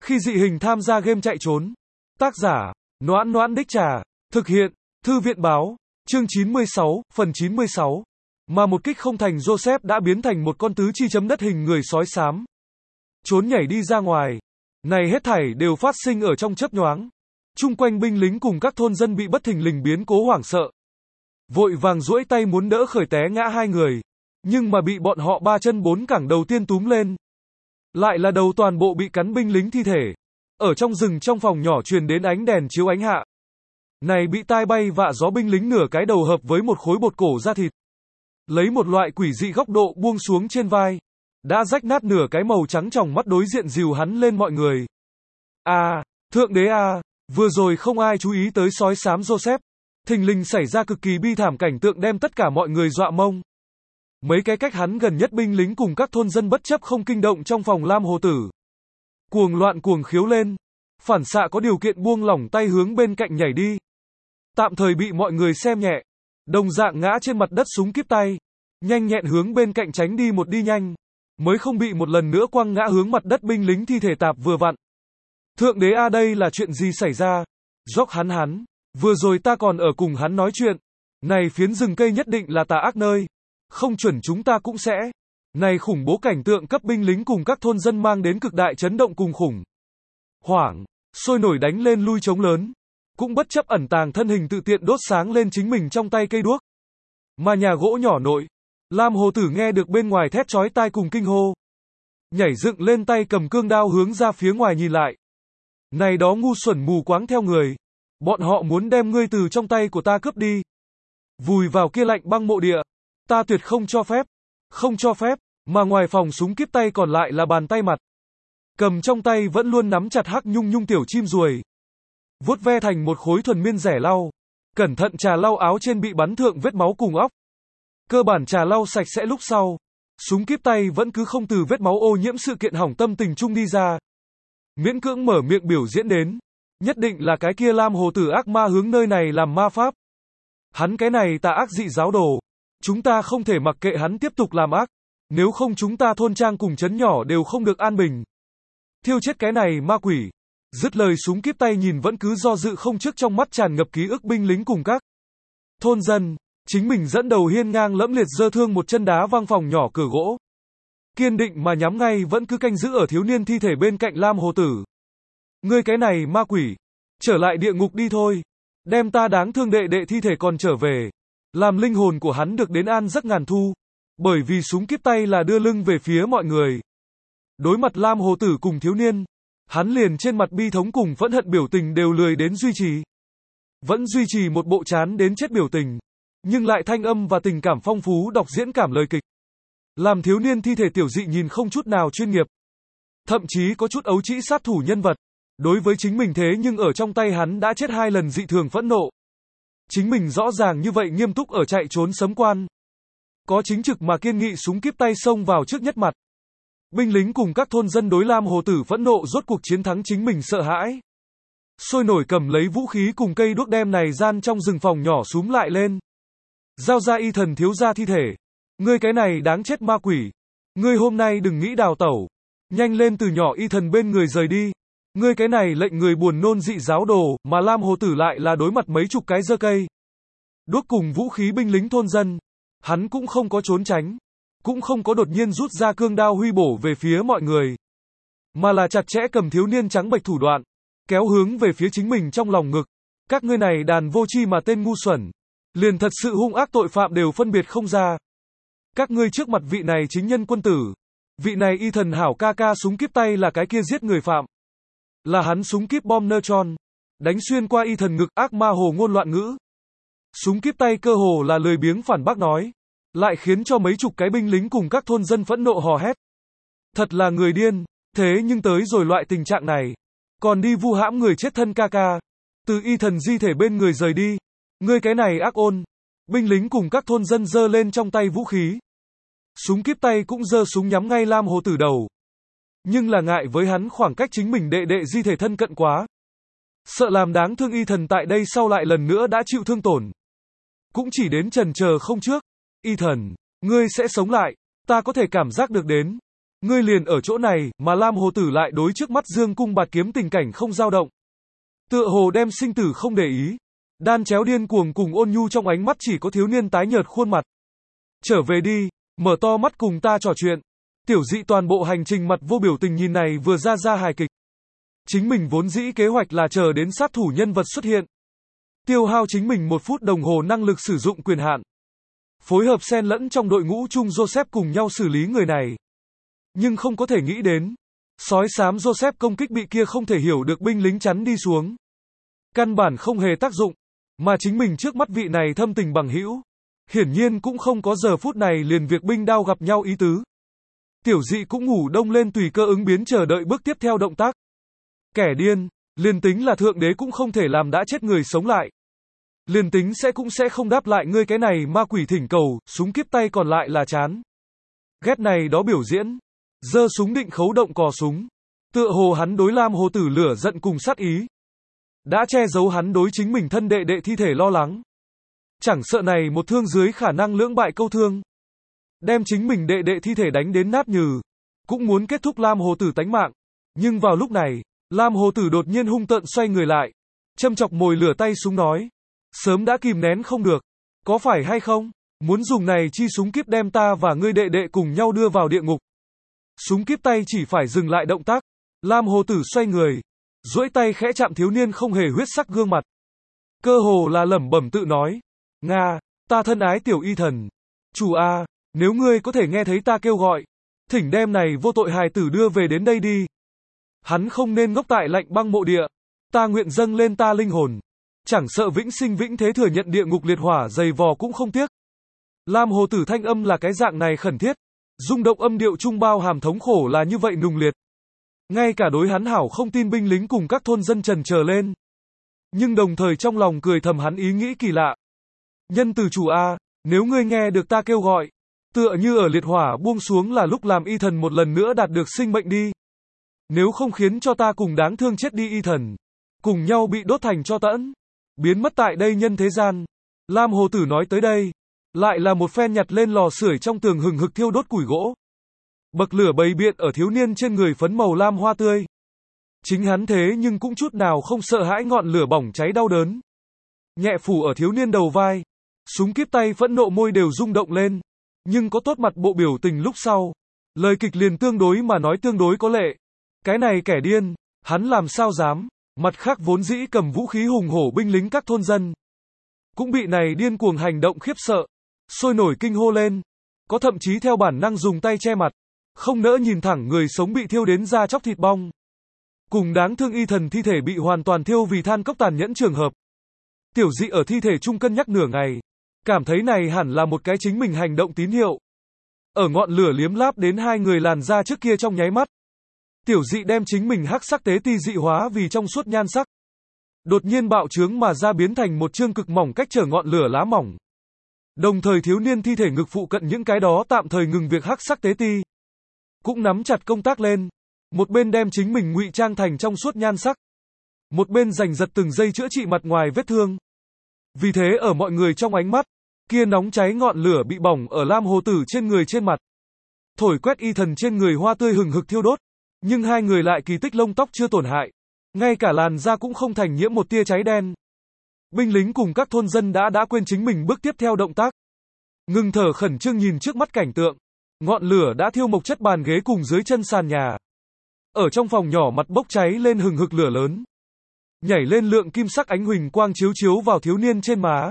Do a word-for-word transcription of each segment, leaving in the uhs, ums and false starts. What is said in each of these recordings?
Khi dị hình tham gia game chạy trốn. Tác giả, Noãn Noãn Đích Trà. Thực hiện, Thư viện Báo. Chương chín mươi sáu, phần chín mươi sáu. Mà một kích không thành, Joseph đã biến thành một con tứ chi chấm đất hình người sói xám. Trốn nhảy đi ra ngoài. Này hết thảy đều phát sinh ở trong chớp nhoáng. Chung quanh binh lính cùng các thôn dân bị bất thình lình biến cố hoảng sợ. Vội vàng duỗi tay muốn đỡ khởi té ngã hai người. Nhưng mà bị bọn họ ba chân bốn cẳng đầu tiên túm lên. Lại là đầu toàn bộ bị cắn binh lính thi thể. Ở trong rừng trong phòng nhỏ truyền đến ánh đèn chiếu ánh hạ. Này bị tai bay vạ gió binh lính nửa cái đầu hợp với một khối bột cổ da thịt. Lấy một loại quỷ dị góc độ buông xuống trên vai. Đã rách nát nửa cái màu trắng tròng mắt đối diện dìu hắn lên mọi người. À, thượng đế à, vừa rồi không ai chú ý tới sói xám Joseph. Thình lình xảy ra cực kỳ bi thảm cảnh tượng đem tất cả mọi người dọa mông. Mấy cái cách hắn gần nhất binh lính cùng các thôn dân bất chấp không kinh động trong phòng Lam Hồ Tử. Cuồng loạn cuồng khiếu lên. Phản xạ có điều kiện buông lỏng tay hướng bên cạnh nhảy đi. Tạm thời bị mọi người xem nhẹ. Đồng dạng ngã trên mặt đất súng kíp tay. Nhanh nhẹn hướng bên cạnh tránh đi một đi nhanh. Mới không bị một lần nữa quăng ngã hướng mặt đất binh lính thi thể tạp vừa vặn. Thượng đế a đây là chuyện gì xảy ra? Dốc hắn hắn. Vừa rồi ta còn ở cùng hắn nói chuyện. Này phiến rừng cây nhất định là tà ác nơi. Không chuẩn chúng ta cũng sẽ. Này khủng bố cảnh tượng cấp binh lính cùng các thôn dân mang đến cực đại chấn động cùng khủng. Hoảng, sôi nổi đánh lên lui chống lớn. Cũng bất chấp ẩn tàng thân hình tự tiện đốt sáng lên chính mình trong tay cây đuốc. Mà nhà gỗ nhỏ nội. Lam Hồ Tử nghe được bên ngoài thét chói tai cùng kinh hô. Nhảy dựng lên tay cầm cương đao hướng ra phía ngoài nhìn lại. Này đó ngu xuẩn mù quáng theo người. Bọn họ muốn đem ngươi từ trong tay của ta cướp đi. Vùi vào kia lạnh băng mộ địa. Ta tuyệt không cho phép. Không cho phép. Mà ngoài phòng súng kíp tay còn lại là bàn tay mặt. Cầm trong tay vẫn luôn nắm chặt hắc nhung nhung tiểu chim ruồi. Vuốt ve thành một khối thuần miên rẻ lau. Cẩn thận trà lau áo trên bị bắn thượng vết máu cùng óc. Cơ bản trà lau sạch sẽ lúc sau. Súng kíp tay vẫn cứ không từ vết máu ô nhiễm sự kiện hỏng tâm tình chung đi ra. Miễn cưỡng mở miệng biểu diễn đến. Nhất định là cái kia Lam Hồ Tử ác ma hướng nơi này làm ma pháp. Hắn cái này tà ác dị giáo đồ. Chúng ta không thể mặc kệ hắn tiếp tục làm ác. Nếu không chúng ta thôn trang cùng trấn nhỏ đều không được an bình. Thiêu chết cái này ma quỷ. Dứt lời súng kíp tay nhìn vẫn cứ do dự không trước trong mắt tràn ngập ký ức binh lính cùng các thôn dân. Chính mình dẫn đầu hiên ngang lẫm liệt giơ thương một chân đá văng phòng nhỏ cửa gỗ. Kiên định mà nhắm ngay vẫn cứ canh giữ ở thiếu niên thi thể bên cạnh Lam Hồ Tử. Ngươi cái này ma quỷ. Trở lại địa ngục đi thôi. Đem ta đáng thương đệ đệ thi thể còn trở về. Làm linh hồn của hắn được đến an giấc ngàn thu. Bởi vì súng kíp tay là đưa lưng về phía mọi người. Đối mặt Lam Hồ Tử cùng thiếu niên. Hắn liền trên mặt bi thống cùng phẫn hận biểu tình đều lười đến duy trì. Vẫn duy trì một bộ chán đến chết biểu tình. Nhưng lại thanh âm và tình cảm phong phú đọc diễn cảm lời kịch. Làm thiếu niên thi thể tiểu dị nhìn không chút nào chuyên nghiệp. Thậm chí có chút ấu trĩ sát thủ nhân vật. Đối với chính mình thế nhưng ở trong tay hắn đã chết hai lần dị thường phẫn nộ. Chính mình rõ ràng như vậy nghiêm túc ở chạy trốn sấm quan. Có chính trực mà kiên nghị súng kíp tay xông vào trước nhất mặt. Binh lính cùng các thôn dân đối Lam Hồ Tử phẫn nộ rốt cuộc chiến thắng chính mình sợ hãi. Sôi nổi cầm lấy vũ khí cùng cây đuốc đem này gian trong rừng phòng nhỏ súm lại lên. Giao ra y thần thiếu gia thi thể. Ngươi cái này đáng chết ma quỷ. Ngươi hôm nay đừng nghĩ đào tẩu. Nhanh lên từ nhỏ y thần bên người rời đi. Ngươi cái này lệnh người buồn nôn dị giáo đồ, mà Lam Hồ Tử lại là đối mặt mấy chục cái giơ cây. Đuốc cùng vũ khí binh lính thôn dân. Hắn cũng không có trốn tránh. Cũng không có đột nhiên rút ra cương đao huy bổ về phía mọi người. Mà là chặt chẽ cầm thiếu niên trắng bệch thủ đoạn. Kéo hướng về phía chính mình trong lòng ngực. Các ngươi này đàn vô tri mà tên ngu xuẩn. Liền thật sự hung ác tội phạm đều phân biệt không ra. Các ngươi trước mặt vị này chính nhân quân tử. Vị này y thần hảo ca ca súng kíp tay là cái kia giết người phạm. Là hắn súng kíp bom neutron. Đánh xuyên qua y thần ngực ác ma hồ ngôn loạn ngữ. Súng kíp tay cơ hồ là lười biếng phản bác nói. Lại khiến cho mấy chục cái binh lính cùng các thôn dân phẫn nộ hò hét. Thật là người điên. Thế nhưng tới rồi loại tình trạng này. Còn đi vu hãm người chết thân ca ca. Từ y thần di thể bên người rời đi. Ngươi cái này ác ôn. Binh lính cùng các thôn dân giơ lên trong tay vũ khí. Súng kíp tay cũng giơ súng nhắm ngay Lam Hồ Tử đầu. Nhưng là ngại với hắn khoảng cách chính mình đệ đệ di thể thân cận quá. Sợ làm đáng thương y thần tại đây sau lại lần nữa đã chịu thương tổn. Cũng chỉ đến chần chờ không trước. Y thần, ngươi sẽ sống lại. Ta có thể cảm giác được đến. Ngươi liền ở chỗ này, mà Lam Hồ Tử lại đối trước mắt dương cung bạt kiếm tình cảnh không dao động. Tựa hồ đem sinh tử không để ý. Đan chéo điên cuồng cùng ôn nhu trong ánh mắt chỉ có thiếu niên tái nhợt khuôn mặt. Trở về đi, mở to mắt cùng ta trò chuyện. Tiểu Dị toàn bộ hành trình mặt vô biểu tình nhìn này vừa ra ra hài kịch. Chính mình vốn dĩ kế hoạch là chờ đến sát thủ nhân vật xuất hiện. Tiêu hao chính mình một phút đồng hồ năng lực sử dụng quyền hạn. Phối hợp xen lẫn trong đội ngũ chung Joseph cùng nhau xử lý người này. Nhưng không có thể nghĩ đến. Sói xám Joseph công kích bị kia không thể hiểu được binh lính chắn đi xuống. Căn bản không hề tác dụng. Mà chính mình trước mắt vị này thâm tình bằng hữu. Hiển nhiên cũng không có giờ phút này liền việc binh đao gặp nhau ý tứ. Tiểu Dị cũng ngủ đông lên tùy cơ ứng biến chờ đợi bước tiếp theo động tác. Kẻ điên, liền tính là thượng đế cũng không thể làm đã chết người sống lại. Liền tính sẽ cũng sẽ không đáp lại ngươi cái này ma quỷ thỉnh cầu, súng kíp tay còn lại là chán. Ghét này đó biểu diễn. Giơ súng định khấu động cò súng. Tựa hồ hắn đối Lam Hồ Tử lửa giận cùng sát ý. Đã che giấu hắn đối chính mình thân đệ đệ thi thể lo lắng. Chẳng sợ này một thương dưới khả năng lưỡng bại câu thương. Đem chính mình đệ đệ thi thể đánh đến nát nhừ. Cũng muốn kết thúc Lam Hồ Tử tánh mạng. Nhưng vào lúc này, Lam Hồ Tử đột nhiên hung tợn xoay người lại. Châm chọc mồi lửa tay súng nói. Sớm đã kìm nén không được. Có phải hay không? Muốn dùng này chi súng kíp đem ta và ngươi đệ đệ cùng nhau đưa vào địa ngục. Súng kíp tay chỉ phải dừng lại động tác. Lam Hồ Tử xoay người. Duỗi tay khẽ chạm thiếu niên không hề huyết sắc gương mặt. Cơ hồ là lẩm bẩm tự nói. Nga, ta thân ái tiểu y thần. Chủ a, nếu ngươi có thể nghe thấy ta kêu gọi. Thỉnh đem này vô tội hài tử đưa về đến đây đi. Hắn không nên ngốc tại lạnh băng mộ địa. Ta nguyện dâng lên ta linh hồn. Chẳng sợ vĩnh sinh vĩnh thế thừa nhận địa ngục liệt hỏa dày vò cũng không tiếc. Lam Hồ Tử thanh âm là cái dạng này khẩn thiết. Rung động âm điệu trung bao hàm thống khổ là như vậy nùng liệt. Ngay cả đối hắn hảo không tin binh lính cùng các thôn dân trần chờ lên. Nhưng đồng thời trong lòng cười thầm hắn ý nghĩ kỳ lạ. Nhân từ chủ A, nếu ngươi nghe được ta kêu gọi, tựa như ở liệt hỏa buông xuống là lúc làm y thần một lần nữa đạt được sinh mệnh đi. Nếu không khiến cho ta cùng đáng thương chết đi y thần, cùng nhau bị đốt thành tro tẫn, biến mất tại đây nhân thế gian. Lam Hồ Tử nói tới đây, lại là một phen nhặt lên lò sưởi trong tường hừng hực thiêu đốt củi gỗ. Bậc lửa bầy biện ở thiếu niên trên người phấn màu lam hoa tươi. Chính hắn thế nhưng cũng chút nào không sợ hãi ngọn lửa bỏng cháy đau đớn. Nhẹ phủ ở thiếu niên đầu vai. Súng kíp tay phẫn nộ môi đều rung động lên. Nhưng có tốt mặt bộ biểu tình lúc sau. Lời kịch liền tương đối mà nói tương đối có lệ. Cái này kẻ điên, hắn làm sao dám. Mặt khác vốn dĩ cầm vũ khí hùng hổ binh lính các thôn dân. Cũng bị này điên cuồng hành động khiếp sợ. Sôi nổi kinh hô lên. Có thậm chí theo bản năng dùng tay che mặt. Không nỡ nhìn thẳng người sống bị thiêu đến da chóc thịt bong. Cùng đáng thương y thần thi thể bị hoàn toàn thiêu vì than cốc tàn nhẫn trường hợp. Tiểu Dị ở thi thể chung cân nhắc nửa ngày. Cảm thấy này hẳn là một cái chính mình hành động tín hiệu. Ở ngọn lửa liếm láp đến hai người làn da trước kia trong nháy mắt. Tiểu Dị đem chính mình hắc sắc tế ti dị hóa vì trong suốt nhan sắc. Đột nhiên bạo trướng mà ra biến thành một chương cực mỏng cách trở ngọn lửa lá mỏng. Đồng thời thiếu niên thi thể ngực phụ cận những cái đó tạm thời ngừng việc hắc sắc tế ti. Cũng nắm chặt công tác lên. Một bên đem chính mình ngụy trang thành trong suốt nhan sắc. Một bên giành giật từng giây chữa trị mặt ngoài vết thương. Vì thế ở mọi người trong ánh mắt, kia nóng cháy ngọn lửa bị bỏng ở Lam Hồ Tử trên người trên mặt. Thổi quét y thần trên người hoa tươi hừng hực thiêu đốt. Nhưng hai người lại kỳ tích lông tóc chưa tổn hại. Ngay cả làn da cũng không thành nhiễm một tia cháy đen. Binh lính cùng các thôn dân đã đã quên chính mình bước tiếp theo động tác. Ngừng thở khẩn trương nhìn trước mắt cảnh tượng. Ngọn lửa đã thiêu mộc chất bàn ghế cùng dưới chân sàn nhà. Ở trong phòng nhỏ mặt bốc cháy lên hừng hực lửa lớn. Nhảy lên lượng kim sắc ánh huỳnh quang chiếu chiếu vào thiếu niên trên má.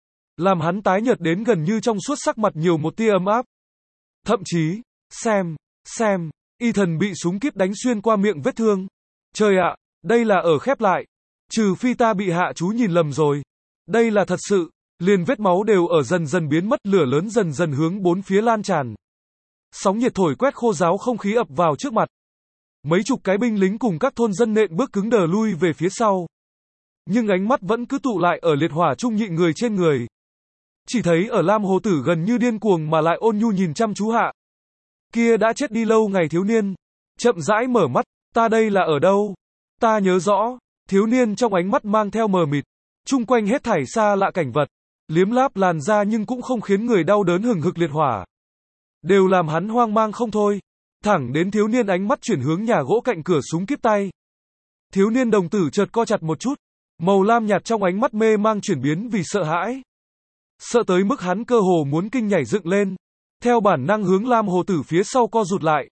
Làm hắn tái nhợt đến gần như trong suốt sắc mặt nhiều một tia ấm áp. Thậm chí, xem, xem, y thần bị súng kíp đánh xuyên qua miệng vết thương. Trời ạ, đây là ở khép lại. Trừ phi ta bị hạ chú nhìn lầm rồi. Đây là thật sự, liền vết máu đều ở dần dần biến mất, lửa lớn dần dần hướng bốn phía lan tràn. Sóng nhiệt thổi quét khô ráo không khí ập vào trước mặt. Mấy chục cái binh lính cùng các thôn dân nện bước cứng đờ lui về phía sau. Nhưng ánh mắt vẫn cứ tụ lại ở liệt hỏa trung nhị người trên người. Chỉ thấy ở Lam Hồ Tử gần như điên cuồng mà lại ôn nhu nhìn chăm chú hạ. Kia đã chết đi lâu ngày thiếu niên. Chậm rãi mở mắt, ta đây là ở đâu? Ta nhớ rõ, thiếu niên trong ánh mắt mang theo mờ mịt. Chung quanh hết thảy xa lạ cảnh vật. Liếm láp làn da nhưng cũng không khiến người đau đớn hừng hực liệt hỏa. Đều làm hắn hoang mang không thôi. thẳng đến thiếu niên ánh mắt chuyển hướng nhà gỗ cạnh cửa súng kíp tay. Thiếu niên đồng tử chợt co chặt một chút, màu lam nhạt trong ánh mắt mê mang chuyển biến vì sợ hãi. Sợ tới mức hắn cơ hồ muốn kinh nhảy dựng lên, theo bản năng hướng Lam Hồ Tử phía sau co rụt lại.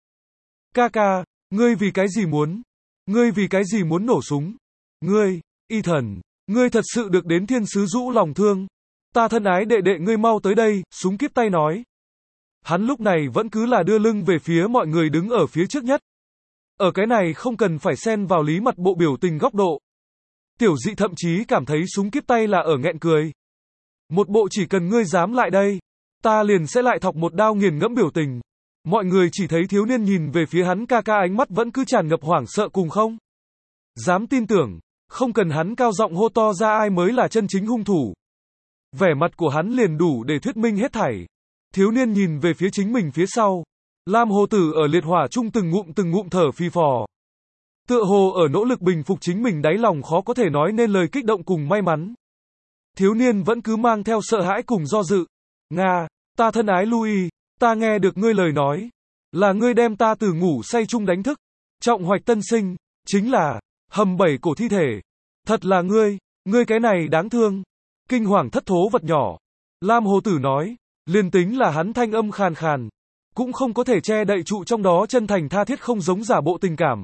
Ca ca, ngươi vì cái gì muốn? Ngươi vì cái gì muốn nổ súng? Ngươi, y thần, ngươi thật sự được đến thiên sứ rũ lòng thương. Ta thân ái đệ đệ ngươi mau tới đây, súng kíp tay nói. Hắn lúc này vẫn cứ là đưa lưng về phía mọi người đứng ở phía trước nhất. Ở cái này không cần phải xen vào lý mặt bộ biểu tình góc độ. Tiểu Dị thậm chí cảm thấy súng kíp tay là ở nghẹn cười. Một bộ chỉ cần ngươi dám lại đây, ta liền sẽ lại thọc một đao nghiền ngẫm biểu tình. Mọi người chỉ thấy thiếu niên nhìn về phía hắn ca ca ánh mắt vẫn cứ tràn ngập hoảng sợ cùng không dám tin tưởng, không cần hắn cao giọng hô to ra ai mới là chân chính hung thủ. Vẻ mặt của hắn liền đủ để thuyết minh hết thảy. Thiếu niên nhìn về phía chính mình phía sau. Lam Hồ Tử ở liệt hỏa chung từng ngụm từng ngụm thở phì phò. Tựa hồ ở nỗ lực bình phục chính mình đáy lòng khó có thể nói nên lời kích động cùng may mắn. Thiếu niên vẫn cứ mang theo sợ hãi cùng do dự. Nga, ta thân ái Louis, ta nghe được ngươi lời nói. Là ngươi đem ta từ ngủ say chung đánh thức. Trọng hoạch tân sinh, chính là hầm bảy cổ thi thể. Thật là ngươi, ngươi cái này đáng thương. Kinh hoàng thất thố vật nhỏ. Lam Hồ Tử nói, liền tính là hắn thanh âm khàn khàn, cũng không có thể che đậy trụ trong đó chân thành tha thiết không giống giả bộ tình cảm.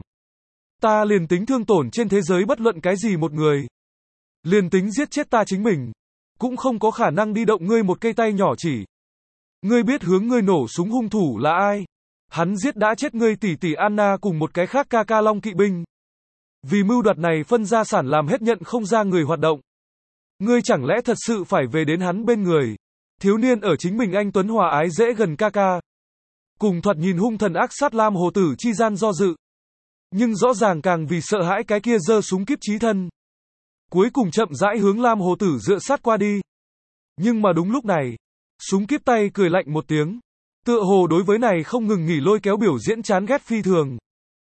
Ta liền tính thương tổn trên thế giới bất luận cái gì một người. Liền tính giết chết ta chính mình, cũng không có khả năng đi động ngươi một cây tay nhỏ chỉ. Ngươi biết hướng ngươi nổ súng hung thủ là ai? Hắn giết đã chết ngươi tỷ tỷ Anna cùng một cái khác ca ca Long kỵ binh. Vì mưu đoạt này phân gia sản làm hết nhận không ra người hoạt động. Ngươi chẳng lẽ thật sự phải về đến hắn bên người? Thiếu niên ở chính mình anh tuấn hòa ái dễ gần ca ca. Cùng thoạt nhìn hung thần ác sát Lam Hồ Tử chi gian do dự. Nhưng rõ ràng càng vì sợ hãi cái kia giơ súng kíp chí thân. Cuối cùng chậm rãi hướng Lam Hồ Tử dựa sát qua đi. Nhưng mà đúng lúc này, súng kíp tay cười lạnh một tiếng. Tựa hồ đối với này không ngừng nghỉ lôi kéo biểu diễn chán ghét phi thường.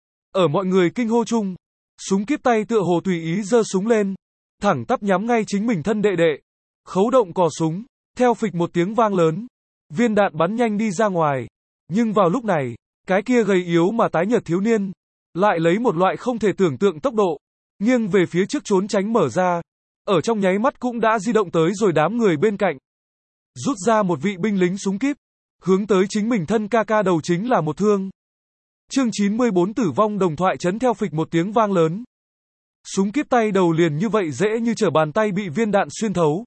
Ở mọi người kinh hô chung, súng kíp tay tựa hồ tùy ý giơ súng lên, thẳng tắp nhắm ngay chính mình thân đệ đệ. Khấu động cò súng, theo phịch một tiếng vang lớn, viên đạn bắn nhanh đi ra ngoài. Nhưng vào lúc này, cái kia gầy yếu mà tái nhợt thiếu niên, lại lấy một loại không thể tưởng tượng tốc độ, nghiêng về phía trước trốn tránh mở ra, ở trong nháy mắt cũng đã di động tới rồi đám người bên cạnh. Rút ra một vị binh lính súng kíp, hướng tới chính mình thân ca ca đầu chính là một thương. Chương chín mươi bốn tử vong đồng thoại chấn theo phịch một tiếng vang lớn. Súng kíp tay đầu liền như vậy dễ như trở bàn tay bị viên đạn xuyên thấu.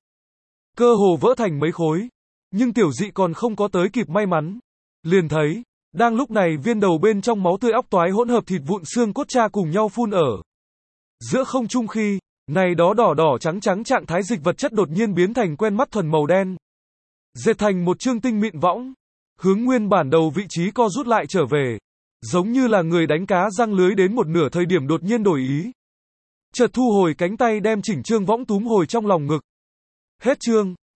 Cơ hồ vỡ thành mấy khối. Nhưng Tiểu Dị còn không có tới kịp may mắn. Liền thấy, đang lúc này viên đầu bên trong máu tươi óc toái hỗn hợp thịt vụn xương cốt cha cùng nhau phun ở. Giữa không trung khi, này đó đỏ đỏ trắng trắng trạng thái dịch vật chất đột nhiên biến thành quen mắt thuần màu đen. Dệt thành một chương tinh mịn võng. Hướng nguyên bản đầu vị trí co rút lại trở về. Giống như là người đánh cá răng lưới đến một nửa thời điểm đột nhiên đổi ý. Chợt thu hồi cánh tay đem chỉnh chương võng túm hồi trong lòng ngực. Hết chương.